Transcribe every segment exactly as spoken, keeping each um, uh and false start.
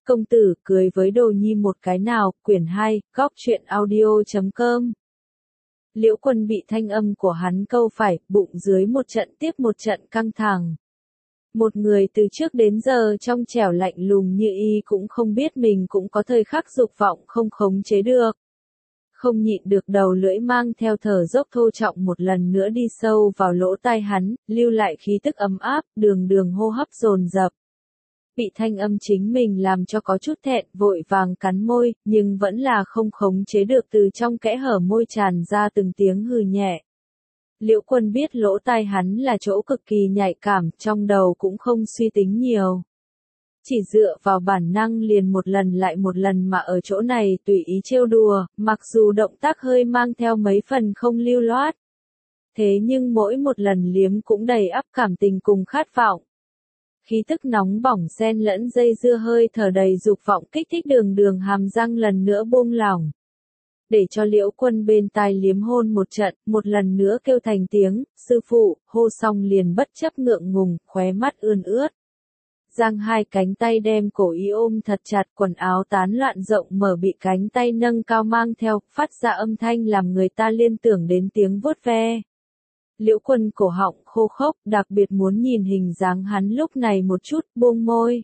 Công tử cười với đồ nhi một cái nào, quyển hai, góc truyện audio chấm com. Liễu Quân bị thanh âm của hắn câu phải, bụng dưới một trận tiếp một trận căng thẳng. Một người từ trước đến giờ trong trẻo lạnh lùng như y cũng không biết mình cũng có thời khắc dục vọng không khống chế được. Không nhịn được đầu lưỡi mang theo thở dốc thô trọng một lần nữa đi sâu vào lỗ tai hắn, lưu lại khí tức ấm áp, đường đường hô hấp dồn dập. Bị thanh âm chính mình làm cho có chút thẹn, vội vàng cắn môi, nhưng vẫn là không khống chế được từ trong kẽ hở môi tràn ra từng tiếng hừ nhẹ. Liễu Quân biết lỗ tai hắn là chỗ cực kỳ nhạy cảm, trong đầu cũng không suy tính nhiều. Chỉ dựa vào bản năng liền một lần lại một lần mà ở chỗ này tùy ý trêu đùa, mặc dù động tác hơi mang theo mấy phần không lưu loát. Thế nhưng mỗi một lần liếm cũng đầy ắp cảm tình cùng khát vọng. Khí tức nóng bỏng xen lẫn dây dưa hơi thở đầy dục vọng kích thích đường đường hàm răng lần nữa buông lỏng. Để cho Liễu Quân bên tai liếm hôn một trận, một lần nữa kêu thành tiếng, sư phụ, hô xong liền bất chấp ngượng ngùng, khóe mắt ươn ướt. Giang hai cánh tay đem cổ y ôm thật chặt, quần áo tán loạn rộng mở bị cánh tay nâng cao mang theo, phát ra âm thanh làm người ta liên tưởng đến tiếng vuốt ve. Liễu Quân cổ họng khô khốc, đặc biệt muốn nhìn hình dáng hắn lúc này một chút, buông môi.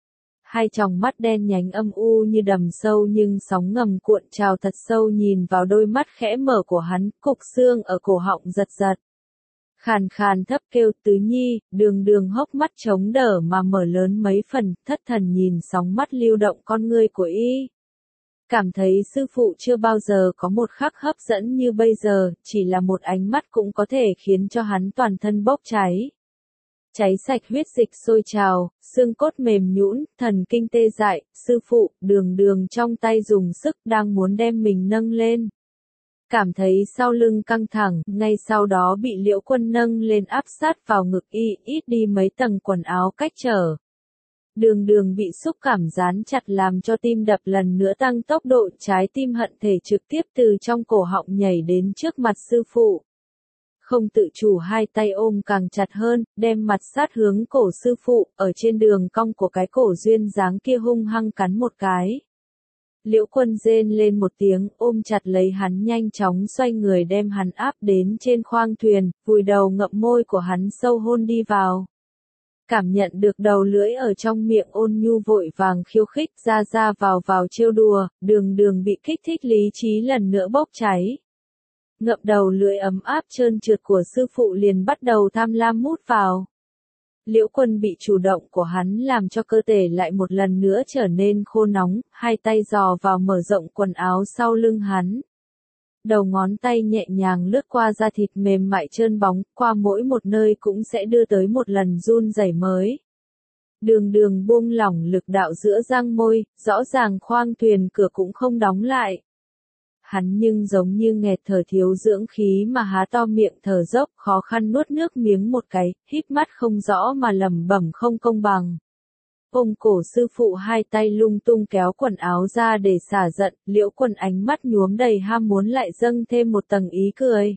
Hai tròng mắt đen nhánh âm u như đầm sâu nhưng sóng ngầm cuộn trào thật sâu nhìn vào đôi mắt khẽ mở của hắn, cục xương ở cổ họng giật giật. Khàn khàn thấp kêu Tứ Nhi, đường đường hốc mắt trống đỡ mà mở lớn mấy phần, thất thần nhìn sóng mắt lưu động con ngươi của y. Cảm thấy sư phụ chưa bao giờ có một khắc hấp dẫn như bây giờ, chỉ là một ánh mắt cũng có thể khiến cho hắn toàn thân bốc cháy. Cháy sạch huyết dịch sôi trào, xương cốt mềm nhũn, thần kinh tê dại, sư phụ, đường đường trong tay dùng sức đang muốn đem mình nâng lên. Cảm thấy sau lưng căng thẳng, ngay sau đó bị Liễu Quân nâng lên áp sát vào ngực y, ít đi mấy tầng quần áo cách trở. Đường đường bị xúc cảm dán chặt làm cho tim đập lần nữa tăng tốc độ, trái tim hận thể trực tiếp từ trong cổ họng nhảy đến trước mặt sư phụ. Không tự chủ hai tay ôm càng chặt hơn, đem mặt sát hướng cổ sư phụ, ở trên đường cong của cái cổ duyên dáng kia hung hăng cắn một cái. Liễu Quân rên lên một tiếng, ôm chặt lấy hắn nhanh chóng xoay người đem hắn áp đến trên khoang thuyền, vùi đầu ngậm môi của hắn sâu hôn đi vào. Cảm nhận được đầu lưỡi ở trong miệng ôn nhu vội vàng khiêu khích ra ra vào vào trêu đùa, đường đường bị kích thích lý trí lần nữa bốc cháy. Ngậm đầu lưỡi ấm áp trơn trượt của sư phụ liền bắt đầu tham lam mút vào. Liễu Quân bị chủ động của hắn làm cho cơ thể lại một lần nữa trở nên khô nóng, hai tay dò vào mở rộng quần áo sau lưng hắn. Đầu ngón tay nhẹ nhàng lướt qua da thịt mềm mại trơn bóng, qua mỗi một nơi cũng sẽ đưa tới một lần run rẩy mới. Đường đường buông lỏng lực đạo giữa răng môi, rõ ràng khoang thuyền cửa cũng không đóng lại. Hắn nhưng giống như nghẹt thở thiếu dưỡng khí mà há to miệng thở dốc, khó khăn nuốt nước miếng một cái, híp mắt không rõ mà lẩm bẩm không công bằng. Ôm cổ sư phụ hai tay lung tung kéo quần áo ra để xả giận, Liễu Quân ánh mắt nhuốm đầy ham muốn lại dâng thêm một tầng ý cười.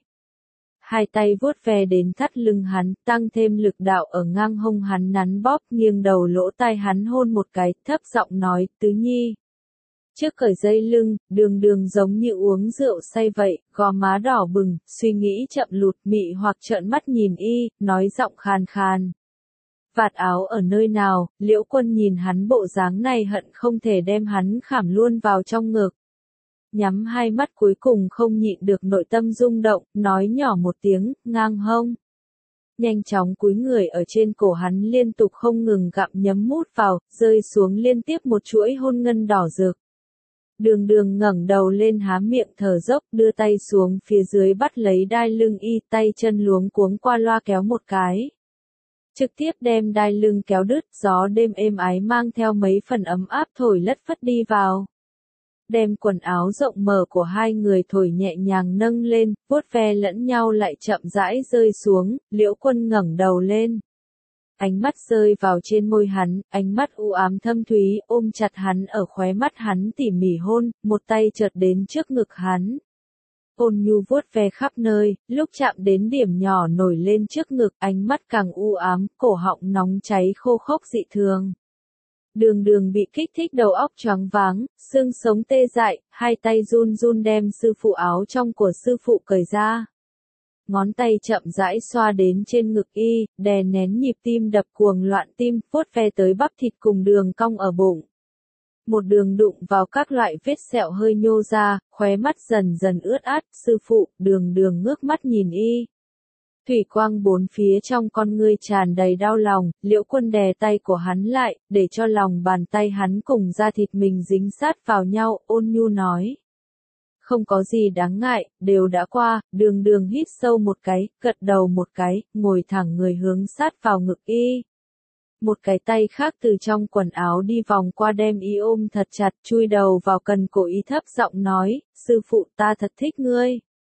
Hai tay vuốt ve đến thắt lưng hắn, tăng thêm lực đạo ở ngang hông hắn nắn bóp, nghiêng đầu lỗ tai hắn hôn một cái, thấp giọng nói, Tứ Nhi. Trước cởi dây lưng, đường đường giống như uống rượu say vậy, gò má đỏ bừng, suy nghĩ chậm lụt mị hoặc trợn mắt nhìn y, nói giọng khàn khàn. Vạt áo ở nơi nào, Liễu Quân nhìn hắn bộ dáng này hận không thể đem hắn khảm luôn vào trong ngực. Nhắm hai mắt cuối cùng không nhịn được nội tâm rung động, nói nhỏ một tiếng, ngang hông. Nhanh chóng cúi người ở trên cổ hắn liên tục không ngừng gặm nhấm mút vào, rơi xuống liên tiếp một chuỗi hôn ngân đỏ rực. Đường đường ngẩng đầu lên há miệng thở dốc, đưa tay xuống phía dưới bắt lấy đai lưng y, tay chân luống cuống qua loa kéo một cái. Trực tiếp đem đai lưng kéo đứt, gió đêm êm ái mang theo mấy phần ấm áp thổi lất phất đi vào. Đem quần áo rộng mở của hai người thổi nhẹ nhàng nâng lên, vuốt ve lẫn nhau lại chậm rãi rơi xuống, Liễu Quân ngẩng đầu lên. Ánh mắt rơi vào trên môi hắn, ánh mắt u ám thâm thúy, ôm chặt hắn ở khóe mắt hắn tỉ mỉ hôn, một tay chợt đến trước ngực hắn. Ôn nhu vuốt ve khắp nơi, lúc chạm đến điểm nhỏ nổi lên trước ngực, ánh mắt càng u ám, cổ họng nóng cháy khô khốc dị thường. Đường đường bị kích thích đầu óc choáng váng, xương sống tê dại, hai tay run run đem sư phụ áo trong của sư phụ cởi ra. Ngón tay chậm rãi xoa đến trên ngực y, đè nén nhịp tim đập cuồng loạn tim, vuốt ve tới bắp thịt cùng đường cong ở bụng. Một đường đụng vào các loại vết sẹo hơi nhô ra, khóe mắt dần dần ướt át, sư phụ, đường đường ngước mắt nhìn y. Thủy quang bốn phía trong con ngươi tràn đầy đau lòng, Liễu Quân đè tay của hắn lại, để cho lòng bàn tay hắn cùng da thịt mình dính sát vào nhau, ôn nhu nói. Không có gì đáng ngại, đều đã qua, đường đường hít sâu một cái, gật đầu một cái, ngồi thẳng người hướng sát vào ngực y. Một cái tay khác từ trong quần áo đi vòng qua đem y ôm thật chặt, chui đầu vào cần cổ y thấp giọng nói, sư phụ ta thật thích ngươi.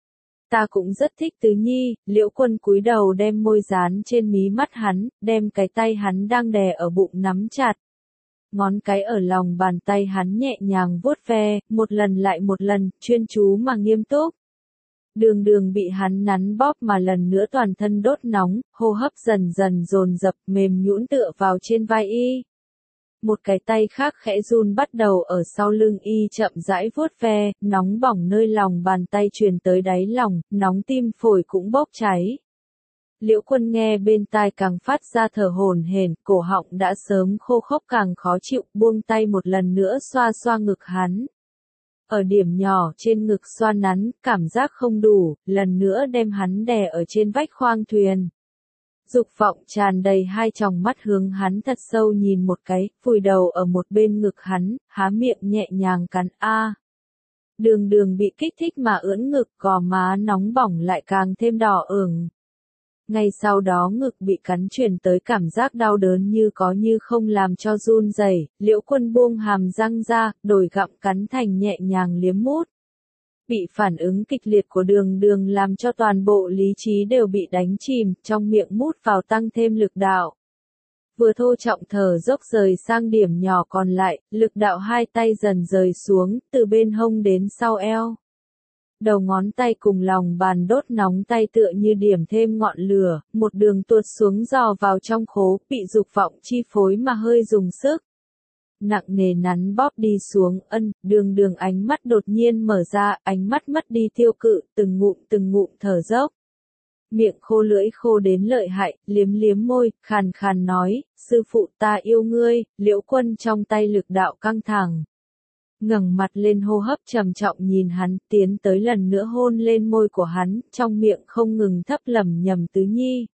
Ta cũng rất thích Tứ Nhi, Liễu Quân cúi đầu đem môi dán trên mí mắt hắn, đem cái tay hắn đang đè ở bụng nắm chặt. Ngón cái ở lòng bàn tay hắn nhẹ nhàng vuốt ve, một lần lại một lần, chuyên chú mà nghiêm túc. Đường đường bị hắn nắn bóp mà lần nữa toàn thân đốt nóng, hô hấp dần dần dồn dập mềm nhũn tựa vào trên vai y. Một cái tay khác khẽ run bắt đầu ở sau lưng y chậm rãi vuốt ve, nóng bỏng nơi lòng bàn tay truyền tới đáy lòng, nóng tim phổi cũng bốc cháy. Liễu Quân nghe bên tai càng phát ra thở hổn hển, cổ họng đã sớm khô khốc càng khó chịu, buông tay một lần nữa xoa xoa ngực hắn. Ở điểm nhỏ trên ngực xoa nắn, cảm giác không đủ, lần nữa đem hắn đè ở trên vách khoang thuyền. Dục vọng tràn đầy hai tròng mắt hướng hắn thật sâu nhìn một cái, vùi đầu ở một bên ngực hắn, há miệng nhẹ nhàng cắn a. Đường đường bị kích thích mà ưỡn ngực, gò má nóng bỏng lại càng thêm đỏ ửng. Ngay sau đó ngực bị cắn truyền tới cảm giác đau đớn như có như không làm cho run rẩy, Liễu Quân buông hàm răng ra, đổi gặm cắn thành nhẹ nhàng liếm mút. Bị phản ứng kịch liệt của đường đường làm cho toàn bộ lý trí đều bị đánh chìm, trong miệng mút vào tăng thêm lực đạo. Vừa thô trọng thở dốc rời sang điểm nhỏ còn lại, lực đạo hai tay dần rời xuống, từ bên hông đến sau eo. Đầu ngón tay cùng lòng bàn đốt nóng tay tựa như điểm thêm ngọn lửa, một đường tuột xuống dò vào trong khố, bị dục vọng chi phối mà hơi dùng sức. Nặng nề nắn bóp đi xuống, ân, đường đường ánh mắt đột nhiên mở ra, ánh mắt mất đi tiêu cự, từng ngụm từng ngụm thở dốc. Miệng khô lưỡi khô đến lợi hại, liếm liếm môi, khàn khàn nói, sư phụ ta yêu ngươi, Liễu Quân trong tay lực đạo căng thẳng. Ngẩng mặt lên hô hấp trầm trọng nhìn hắn, tiến tới lần nữa hôn lên môi của hắn, trong miệng không ngừng thấp lẩm nhẩm Tứ Nhi.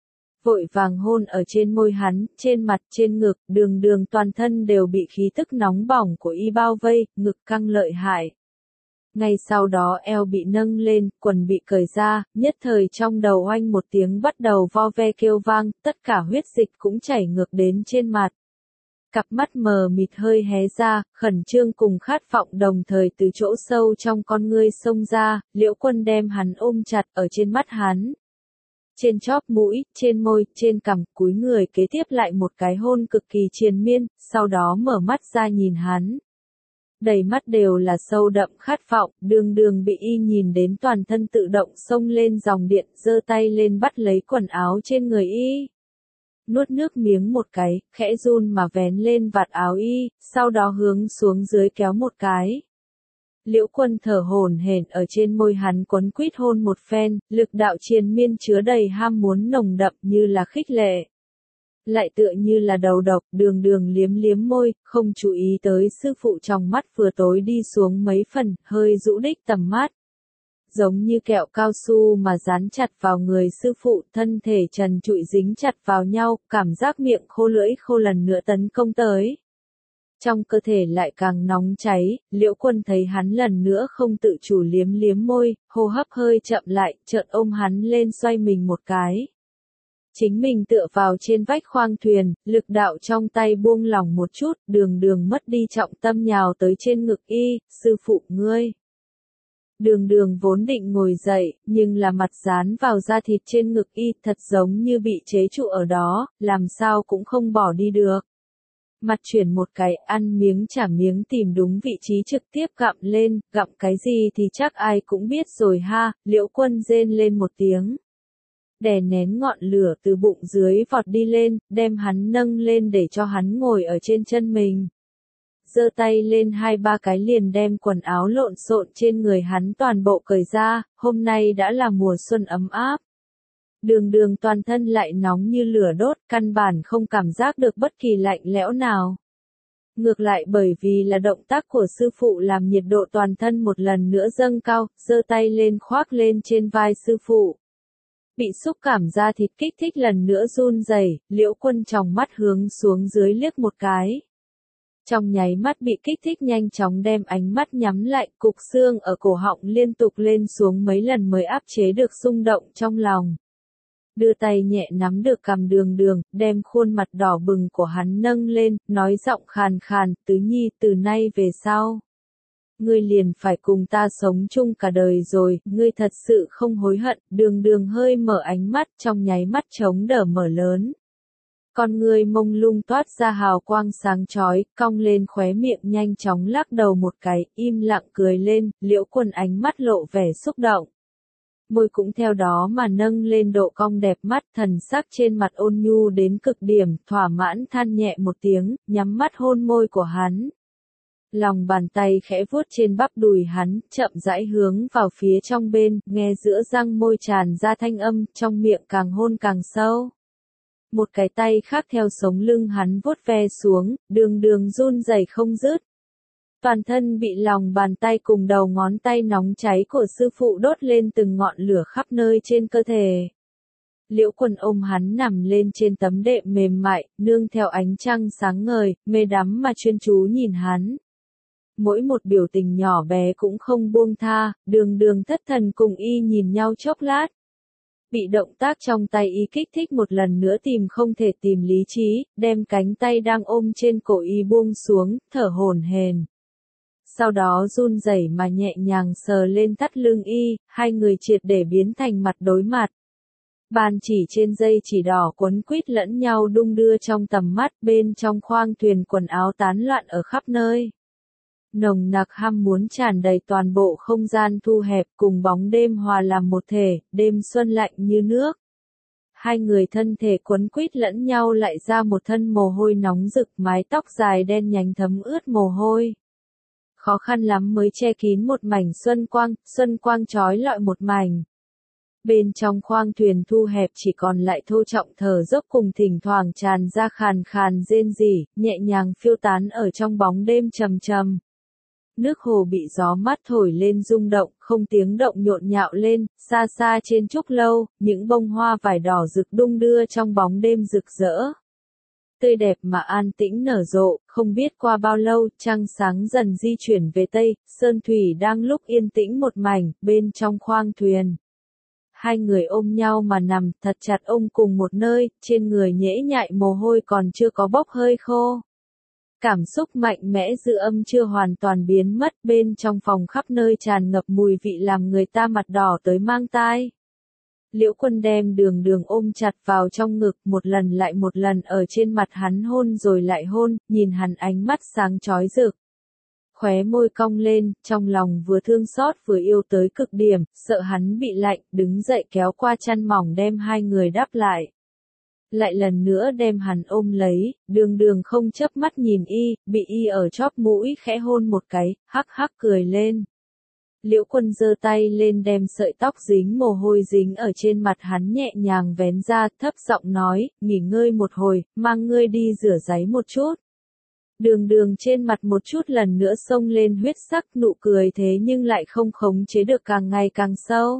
Vội vàng hôn ở trên môi hắn, trên mặt, trên ngực, đường đường toàn thân đều bị khí tức nóng bỏng của y bao vây, ngực căng lợi hại. Ngay sau đó eo bị nâng lên, quần bị cởi ra, nhất thời trong đầu oanh một tiếng bắt đầu vo ve kêu vang, tất cả huyết dịch cũng chảy ngược đến trên mặt. Cặp mắt mờ mịt hơi hé ra, khẩn trương cùng khát vọng đồng thời từ chỗ sâu trong con ngươi xông ra, Liễu Quân đem hắn ôm chặt ở trên mắt hắn. Trên chóp mũi, trên môi, trên cằm, cúi người kế tiếp lại một cái hôn cực kỳ triền miên, sau đó mở mắt ra nhìn hắn. Đầy mắt đều là sâu đậm khát vọng, đường đường bị y nhìn đến toàn thân tự động xông lên dòng điện, giơ tay lên bắt lấy quần áo trên người y. Nuốt nước miếng một cái, khẽ run mà vén lên vạt áo y, sau đó hướng xuống dưới kéo một cái. Liễu Quân thở hổn hển ở trên môi hắn quấn quýt hôn một phen, lực đạo triền miên chứa đầy ham muốn nồng đậm như là khích lệ. Lại tựa như là đầu độc, đường đường liếm liếm môi, không chú ý tới sư phụ trong mắt vừa tối đi xuống mấy phần, hơi rũ đích tầm mắt. Giống như kẹo cao su mà dán chặt vào người sư phụ, thân thể trần trụi dính chặt vào nhau, cảm giác miệng khô lưỡi khô lần nữa tấn công tới. Trong cơ thể lại càng nóng cháy, Liễu Quân thấy hắn lần nữa không tự chủ liếm liếm môi, hô hấp hơi chậm lại, chợt ôm hắn lên xoay mình một cái. Chính mình tựa vào trên vách khoang thuyền, lực đạo trong tay buông lỏng một chút, đường đường mất đi trọng tâm nhào tới trên ngực y, sư phụ ngươi. Đường đường vốn định ngồi dậy, nhưng là mặt dán vào da thịt trên ngực y thật giống như bị chế trụ ở đó, làm sao cũng không bỏ đi được. Mặt chuyển một cái, ăn miếng trả miếng tìm đúng vị trí trực tiếp gặm lên, gặm cái gì thì chắc ai cũng biết rồi ha, Liễu Quân rên lên một tiếng. đè nén ngọn lửa từ bụng dưới vọt đi lên, đem hắn nâng lên để cho hắn ngồi ở trên chân mình. Giơ tay lên hai ba cái liền đem quần áo lộn xộn trên người hắn toàn bộ cởi ra, hôm nay đã là mùa xuân ấm áp. Đường đường toàn thân lại nóng như lửa đốt, căn bản không cảm giác được bất kỳ lạnh lẽo nào. Ngược lại bởi vì là động tác của sư phụ làm nhiệt độ toàn thân một lần nữa dâng cao, giơ tay lên khoác lên trên vai sư phụ. Bị xúc cảm da thịt kích thích lần nữa run rẩy, Liễu Quân tròng mắt hướng xuống dưới liếc một cái. Trong nháy mắt bị kích thích nhanh chóng đem ánh mắt nhắm lại, cục xương ở cổ họng liên tục lên xuống mấy lần mới áp chế được xung động trong lòng. Đưa tay nhẹ nắm được cằm đường đường, đem khuôn mặt đỏ bừng của hắn nâng lên, nói giọng khàn khàn, Tứ Nhi, từ nay về sau. Ngươi liền phải cùng ta sống chung cả đời rồi, ngươi thật sự không hối hận, đường đường hơi mở ánh mắt, trong nháy mắt trống đỡ mở lớn. Con ngươi mông lung toát ra hào quang sáng chói, cong lên khóe miệng nhanh chóng lắc đầu một cái, im lặng cười lên, Liễu Quân ánh mắt lộ vẻ xúc động. Môi cũng theo đó mà nâng lên độ cong đẹp mắt, thần sắc trên mặt ôn nhu đến cực điểm, thỏa mãn than nhẹ một tiếng, nhắm mắt hôn môi của hắn. Lòng bàn tay khẽ vuốt trên bắp đùi hắn, chậm rãi hướng vào phía trong bên, nghe giữa răng môi tràn ra thanh âm, trong miệng càng hôn càng sâu. Một cái tay khác theo sống lưng hắn vuốt ve xuống, đường đường run rẩy không dứt. Toàn thân bị lòng bàn tay cùng đầu ngón tay nóng cháy của sư phụ đốt lên từng ngọn lửa khắp nơi trên cơ thể. Liễu Quân ôm hắn nằm lên trên tấm đệm mềm mại, nương theo ánh trăng sáng ngời, mê đắm mà chuyên chú nhìn hắn. Mỗi một biểu tình nhỏ bé cũng không buông tha, đường đường thất thần cùng y nhìn nhau chốc lát. Bị động tác trong tay y kích thích một lần nữa tìm không thể tìm lý trí, đem cánh tay đang ôm trên cổ y buông xuống, thở hổn hển. Sau đó run rẩy mà nhẹ nhàng sờ lên thắt lưng y, hai người triệt để biến thành mặt đối mặt. Bàn chỉ trên dây chỉ đỏ quấn quýt lẫn nhau đung đưa trong tầm mắt, bên trong khoang thuyền quần áo tán loạn ở khắp nơi. Nồng nặc ham muốn tràn đầy toàn bộ không gian thu hẹp cùng bóng đêm hòa làm một thể, đêm xuân lạnh như nước. Hai người thân thể quấn quýt lẫn nhau lại ra một thân mồ hôi nóng rực, mái tóc dài đen nhánh thấm ướt mồ hôi. Khó khăn lắm mới che kín một mảnh xuân quang, xuân quang trói lọi một mảnh. Bên trong khoang thuyền thu hẹp chỉ còn lại thô trọng thở dốc cùng thỉnh thoảng tràn ra khàn khàn rên rỉ, nhẹ nhàng phiêu tán ở trong bóng đêm trầm trầm. Nước hồ bị gió mát thổi lên rung động, không tiếng động nhộn nhạo lên, xa xa trên trúc lâu, những bông hoa vải đỏ rực đung đưa trong bóng đêm rực rỡ. Tươi đẹp mà an tĩnh nở rộ, không biết qua bao lâu, trăng sáng dần di chuyển về Tây, sơn thủy đang lúc yên tĩnh một mảnh, bên trong khoang thuyền. Hai người ôm nhau mà nằm, thật chặt ôm cùng một nơi, trên người nhễ nhại mồ hôi còn chưa có bốc hơi khô. Cảm xúc mạnh mẽ dư âm chưa hoàn toàn biến mất, bên trong phòng khắp nơi tràn ngập mùi vị làm người ta mặt đỏ tới mang tai. Liễu Quân đem đường đường ôm chặt vào trong ngực, một lần lại một lần ở trên mặt hắn hôn rồi lại hôn, nhìn hắn ánh mắt sáng chói rực. Khóe môi cong lên, trong lòng vừa thương xót vừa yêu tới cực điểm, sợ hắn bị lạnh, đứng dậy kéo qua chăn mỏng đem hai người đắp lại. Lại lần nữa đem hắn ôm lấy, đường đường không chớp mắt nhìn y, bị y ở chóp mũi khẽ hôn một cái, hắc hắc cười lên. Liễu Quân giơ tay lên đem sợi tóc dính mồ hôi dính ở trên mặt hắn nhẹ nhàng vén ra, thấp giọng nói, nghỉ ngơi một hồi, mang ngươi đi rửa ráy một chút. Đường đường trên mặt một chút lần nữa xông lên huyết sắc, nụ cười thế nhưng lại không khống chế được càng ngày càng sâu.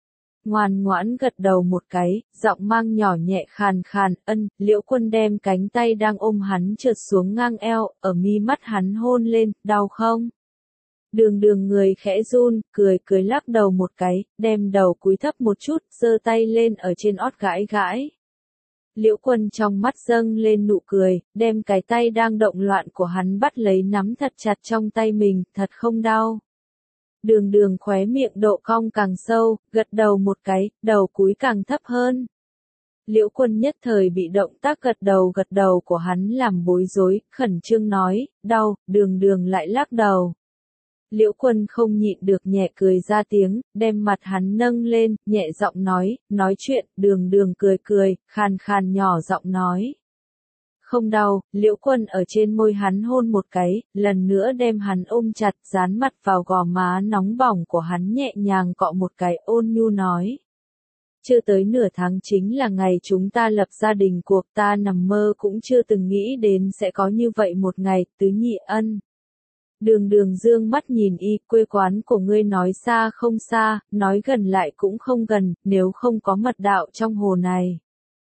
Ngoan ngoãn gật đầu một cái, giọng mang nhỏ nhẹ khàn khàn, ân, Liễu Quân đem cánh tay đang ôm hắn trượt xuống ngang eo, ở mi mắt hắn hôn lên, đau không? Đường đường người khẽ run, cười cười lắc đầu một cái, đem đầu cúi thấp một chút, giơ tay lên ở trên ót gãi gãi. Liễu Quân trong mắt dâng lên nụ cười, đem cái tay đang động loạn của hắn bắt lấy nắm thật chặt trong tay mình, thật không đau. Đường đường khóe miệng độ cong càng sâu, gật đầu một cái, đầu cúi càng thấp hơn. Liễu Quân nhất thời bị động tác gật đầu gật đầu của hắn làm bối rối, khẩn trương nói, đau, đường đường lại lắc đầu. Liễu Quân không nhịn được nhẹ cười ra tiếng, đem mặt hắn nâng lên, nhẹ giọng nói, nói chuyện, Đường Đường cười cười, khàn khàn nhỏ giọng nói. Không đau, Liễu Quân ở trên môi hắn hôn một cái, lần nữa đem hắn ôm chặt, dán mặt vào gò má nóng bỏng của hắn nhẹ nhàng cọ một cái, ôn nhu nói. Chưa tới nửa tháng chính là ngày chúng ta lập gia đình, cuộc ta nằm mơ cũng chưa từng nghĩ đến sẽ có như vậy một ngày, Tứ Nhị Ân. Đường Đường dương mắt nhìn y, quê quán của ngươi nói xa không xa, nói gần lại cũng không gần, nếu không có mật đạo trong hồ này.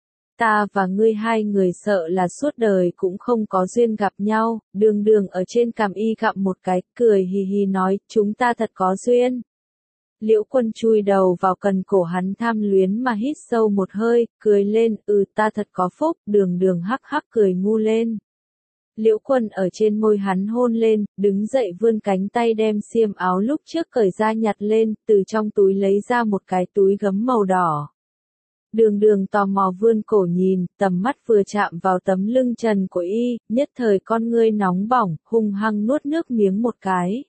Ta và ngươi hai người sợ là suốt đời cũng không có duyên gặp nhau. Đường Đường ở trên cằm y gặm một cái, cười hì hì nói, chúng ta thật có duyên. Liễu Quân chui đầu vào cần cổ hắn tham luyến mà hít sâu một hơi, cười lên, ừ ta thật có phúc. Đường Đường hắc hắc cười ngu lên. Liễu Quân ở trên môi hắn hôn lên, đứng dậy vươn cánh tay đem xiêm áo lúc trước cởi ra nhặt lên, từ trong túi lấy ra một cái túi gấm màu đỏ. Đường Đường tò mò vươn cổ nhìn, tầm mắt vừa chạm vào tấm lưng trần của y, nhất thời con ngươi nóng bỏng, hung hăng nuốt nước miếng một cái.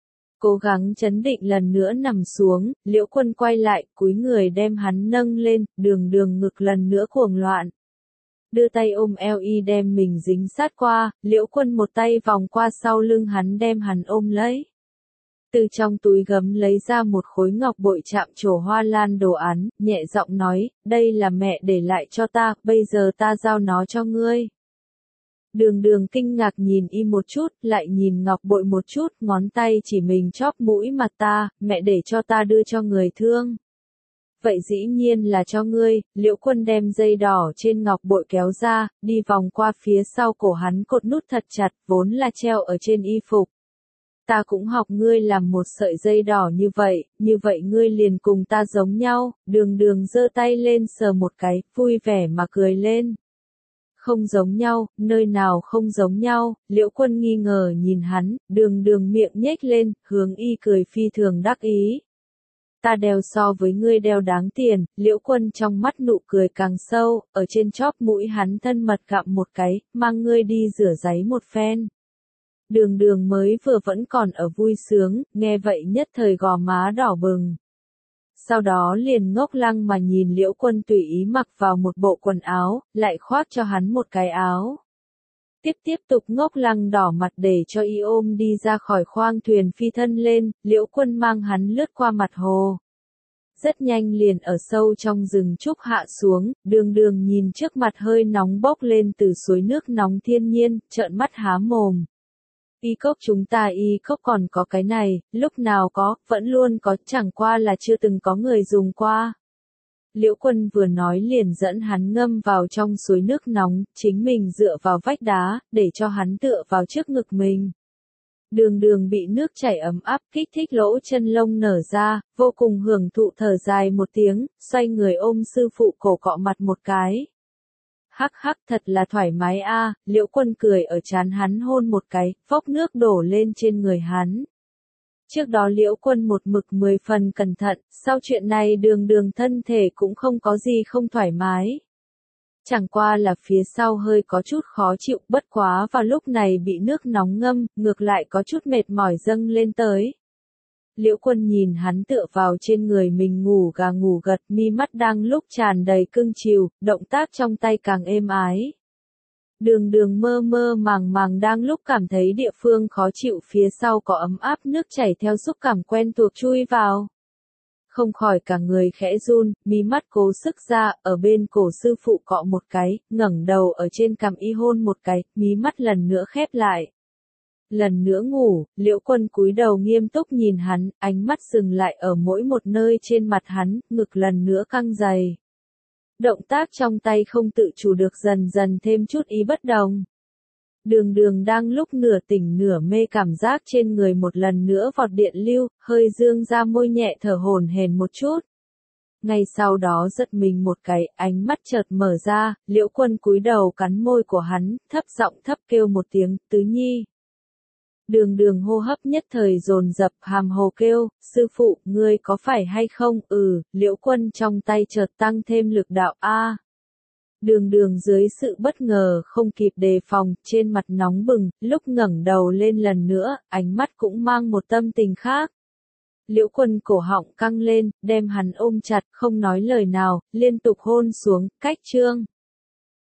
Cố gắng trấn định lần nữa nằm xuống, Liễu Quân quay lại, cúi người đem hắn nâng lên, Đường Đường ngực lần nữa cuồng loạn. Đưa tay ôm eo y đem mình dính sát qua, Liễu Quân một tay vòng qua sau lưng hắn đem hắn ôm lấy. Từ trong túi gấm lấy ra một khối ngọc bội chạm trổ hoa lan đồ án, nhẹ giọng nói, đây là mẹ để lại cho ta, bây giờ ta giao nó cho ngươi. Đường Đường kinh ngạc nhìn y một chút, lại nhìn ngọc bội một chút, ngón tay chỉ mình chóp mũi mặt ta, mẹ để cho ta đưa cho người thương. Vậy dĩ nhiên là cho ngươi. Liễu Quân đem dây đỏ trên ngọc bội kéo ra, đi vòng qua phía sau cổ hắn cột nút thật chặt, vốn là treo ở trên y phục. Ta cũng học ngươi làm một sợi dây đỏ như vậy, như vậy ngươi liền cùng ta giống nhau. Đường Đường giơ tay lên sờ một cái, vui vẻ mà cười lên. Không giống nhau, nơi nào không giống nhau? Liễu Quân nghi ngờ nhìn hắn, Đường Đường miệng nhếch lên, hướng y cười phi thường đắc ý. Ta đeo so với ngươi đeo đáng tiền. Liễu Quân trong mắt nụ cười càng sâu, ở trên chóp mũi hắn thân mật gặm một cái, mang ngươi đi rửa giấy một phen. Đường Đường mới vừa vẫn còn ở vui sướng, nghe vậy nhất thời gò má đỏ bừng. Sau đó liền ngốc lăng mà nhìn Liễu Quân tùy ý mặc vào một bộ quần áo, lại khoác cho hắn một cái áo. Tiếp tiếp tục ngốc lăng đỏ mặt để cho y ôm đi ra khỏi khoang thuyền phi thân lên, Liễu Quân mang hắn lướt qua mặt hồ. Rất nhanh liền ở sâu trong rừng trúc hạ xuống, Đường Đường nhìn trước mặt hơi nóng bốc lên từ suối nước nóng thiên nhiên, trợn mắt há mồm. Y cốc chúng ta y cốc còn có cái này, lúc nào có, vẫn luôn có, chẳng qua là chưa từng có người dùng qua. Liễu Quân vừa nói liền dẫn hắn ngâm vào trong suối nước nóng, chính mình dựa vào vách đá, để cho hắn tựa vào trước ngực mình. Đường Đường bị nước chảy ấm áp kích thích lỗ chân lông nở ra, vô cùng hưởng thụ thở dài một tiếng, xoay người ôm sư phụ cổ cọ mặt một cái. Hắc hắc thật là thoải mái a. À, Liễu Quân cười ở trán hắn hôn một cái, phốc nước đổ lên trên người hắn. Trước đó Liễu Quân một mực mười phần cẩn thận, sau chuyện này Đường Đường thân thể cũng không có gì không thoải mái. Chẳng qua là phía sau hơi có chút khó chịu, bất quá vào lúc này bị nước nóng ngâm, ngược lại có chút mệt mỏi dâng lên tới. Liễu Quân nhìn hắn tựa vào trên người mình ngủ gà ngủ gật, mi mắt đang lúc tràn đầy cưng chiều, động tác trong tay càng êm ái. Đường Đường mơ mơ màng màng đang lúc cảm thấy địa phương khó chịu phía sau có ấm áp nước chảy theo xúc cảm quen thuộc chui vào. Không khỏi cả người khẽ run, mí mắt cố sức ra, ở bên cổ sư phụ cọ một cái, ngẩng đầu ở trên cằm y hôn một cái, mí mắt lần nữa khép lại. Lần nữa ngủ, Liễu Quân cúi đầu nghiêm túc nhìn hắn, ánh mắt dừng lại ở mỗi một nơi trên mặt hắn, ngực lần nữa căng dày. Động tác trong tay không tự chủ được dần dần thêm chút ý bất đồng. Đường Đường đang lúc nửa tỉnh nửa mê cảm giác trên người một lần nữa vọt điện lưu, hơi dương ra môi nhẹ thở hổn hển một chút. Ngay sau đó giật mình một cái, ánh mắt chợt mở ra, Liễu Quân cúi đầu cắn môi của hắn, thấp giọng thấp kêu một tiếng, Tứ Nhi. Đường Đường hô hấp nhất thời dồn dập hàm hồ kêu, sư phụ, ngươi có phải hay không? Ừ, Liễu Quân trong tay chợt tăng thêm lực đạo a. Đường đường dưới sự bất ngờ không kịp đề phòng, trên mặt nóng bừng, lúc ngẩng đầu lên lần nữa, ánh mắt cũng mang một tâm tình khác. Liễu Quân cổ họng căng lên, đem hắn ôm chặt, không nói lời nào, liên tục hôn xuống, cách Trương